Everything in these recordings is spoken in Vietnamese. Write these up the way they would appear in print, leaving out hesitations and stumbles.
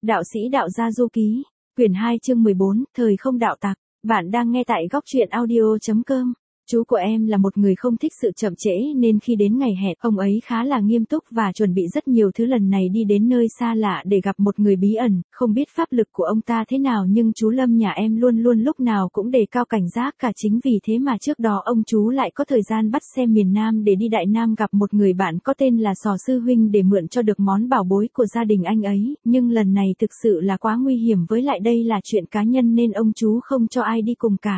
Đạo sĩ đạo gia du ký, quyển 2 chương 14, thời không đạo tặc. Bạn đang nghe tại góc truyện audio.com. Chú của em là một người không thích sự chậm trễ nên khi đến ngày hẹn, ông ấy khá là nghiêm túc và chuẩn bị rất nhiều thứ. Lần này đi đến nơi xa lạ để gặp một người bí ẩn, không biết pháp lực của ông ta thế nào nhưng chú Lâm nhà em luôn luôn lúc nào cũng đề cao cảnh giác cả. Chính vì thế mà trước đó ông chú lại có thời gian bắt xe miền Nam để đi Đại Nam gặp một người bạn có tên là Sò Sư Huynh để mượn cho được món bảo bối của gia đình anh ấy, nhưng lần này thực sự là quá nguy hiểm, với lại đây là chuyện cá nhân nên ông chú không cho ai đi cùng cả.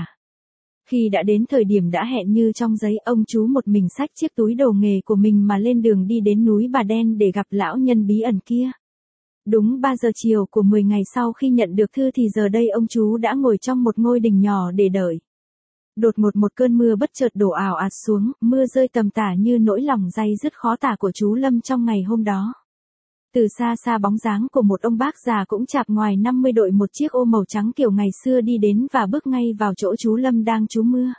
Khi đã đến thời điểm đã hẹn như trong giấy, ông chú một mình xách chiếc túi đồ nghề của mình mà lên đường đi đến núi Bà Đen để gặp lão nhân bí ẩn kia. Đúng 3 giờ chiều của 10 ngày sau khi nhận được thư thì giờ đây ông chú đã ngồi trong một ngôi đình nhỏ để đợi. Đột ngột một cơn mưa bất chợt đổ ào ạt xuống, mưa rơi tầm tả như nỗi lòng day dứt khó tả của chú Lâm trong ngày hôm đó. Từ xa xa bóng dáng của một ông bác già cũng chạc ngoài 50 đội một chiếc ô màu trắng kiểu ngày xưa đi đến và bước ngay vào chỗ chú Lâm đang trú mưa.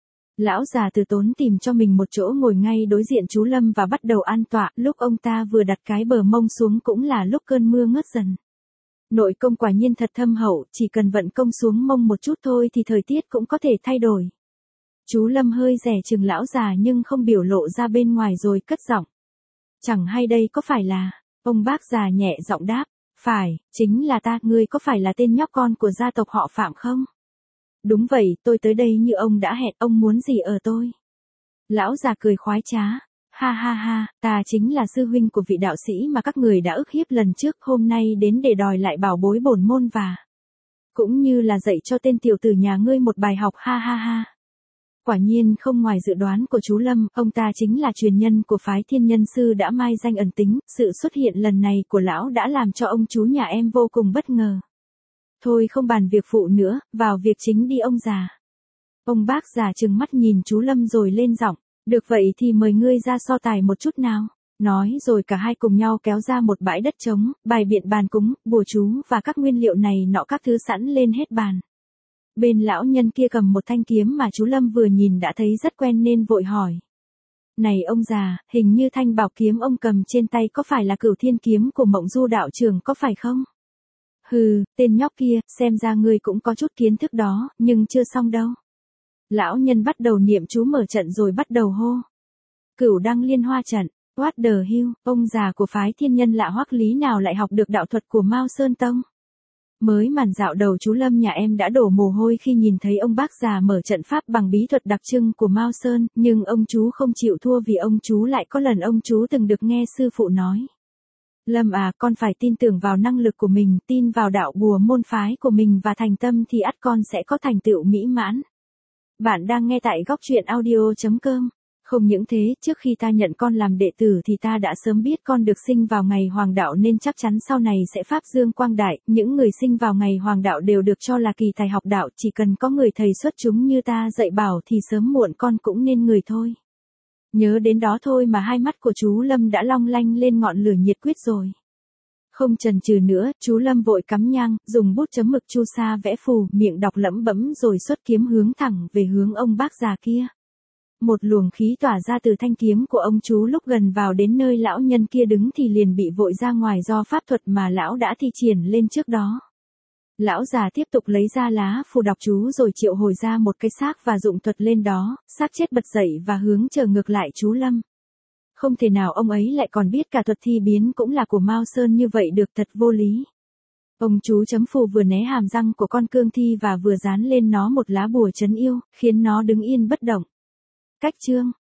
Lão già từ tốn tìm cho mình một chỗ ngồi ngay đối diện chú Lâm và bắt đầu an tọa. Lúc ông ta vừa đặt cái bờ mông xuống cũng là lúc cơn mưa ngớt dần. Nội công quả nhiên thật thâm hậu, chỉ cần vận công xuống mông một chút thôi thì thời tiết cũng có thể thay đổi. Chú Lâm hơi dè chừng lão già nhưng không biểu lộ ra bên ngoài rồi cất giọng. Chẳng hay đây có phải là... Ông bác già nhẹ giọng đáp, phải, chính là ta. Ngươi có phải là tên nhóc con của gia tộc họ Phạm không? Đúng vậy, tôi tới đây như ông đã hẹn. Ông muốn gì ở tôi? Lão già cười khoái trá, ha ha ha, ta chính là sư huynh của vị đạo sĩ mà các người đã ức hiếp lần trước, hôm nay đến để đòi lại bảo bối bổn môn và cũng như là dạy cho tên tiểu tử nhà ngươi một bài học, ha ha ha. Quả nhiên không ngoài dự đoán của chú Lâm, ông ta chính là truyền nhân của phái Thiên Nhân Sư đã mai danh ẩn tính. Sự xuất hiện lần này của lão đã làm cho ông chú nhà em vô cùng bất ngờ. Thôi không bàn việc phụ nữa, vào việc chính đi ông già. Ông bác già trừng mắt nhìn chú Lâm rồi lên giọng, được vậy thì mời ngươi ra so tài một chút nào. Nói rồi cả hai cùng nhau kéo ra một bãi đất trống, bày biện bàn cúng, bùa chú và các nguyên liệu này nọ các thứ sẵn lên hết bàn. Bên lão nhân kia cầm một thanh kiếm mà chú Lâm vừa nhìn đã thấy rất quen nên vội hỏi. Này ông già, hình như thanh bảo kiếm ông cầm trên tay có phải là Cửu Thiên kiếm của Mộng Du đạo trưởng có phải không? Hừ, tên nhóc kia, xem ra ngươi cũng có chút kiến thức đó, nhưng chưa xong đâu. Lão nhân bắt đầu niệm chú mở trận rồi bắt đầu hô. Cửu đăng liên hoa trận, what the hell, ông già của phái Thiên Nhân lạ hoắc lý nào lại học được đạo thuật của Mao Sơn Tông? Mới màn dạo đầu chú Lâm nhà em đã đổ mồ hôi khi nhìn thấy ông bác già mở trận pháp bằng bí thuật đặc trưng của Mao Sơn, nhưng ông chú không chịu thua vì ông chú lại có lần ông chú từng được nghe sư phụ nói. Lâm à, con phải tin tưởng vào năng lực của mình, tin vào đạo bùa môn phái của mình và thành tâm thì ắt con sẽ có thành tựu mỹ mãn. Bạn đang nghe tại góc truyện audio.com. Không những thế, trước khi ta nhận con làm đệ tử thì ta đã sớm biết con được sinh vào ngày hoàng đạo nên chắc chắn sau này sẽ pháp dương quang đại. Những người sinh vào ngày hoàng đạo đều được cho là kỳ tài học đạo, chỉ cần có người thầy xuất chúng như ta dạy bảo thì sớm muộn con cũng nên người thôi. Nhớ đến đó thôi mà hai mắt của chú Lâm đã long lanh lên ngọn lửa nhiệt quyết rồi. Không chần chừ nữa, chú Lâm vội cắm nhang, dùng bút chấm mực chu sa vẽ phù, miệng đọc lẩm bẩm rồi xuất kiếm hướng thẳng về hướng ông bác già kia. Một luồng khí tỏa ra từ thanh kiếm của ông chú lúc gần vào đến nơi lão nhân kia đứng thì liền bị vội ra ngoài do pháp thuật mà lão đã thi triển lên trước đó. Lão già tiếp tục lấy ra lá phù đọc chú rồi triệu hồi ra một cái xác và dụng thuật lên đó, xác chết bật dậy và hướng trở ngược lại chú Lâm. Không thể nào ông ấy lại còn biết cả thuật thi biến cũng là của Mao Sơn như vậy được, thật vô lý. Ông chú chấm phù vừa né hàm răng của con cương thi và vừa dán lên nó một lá bùa trấn yêu, khiến nó đứng yên bất động. Cách chương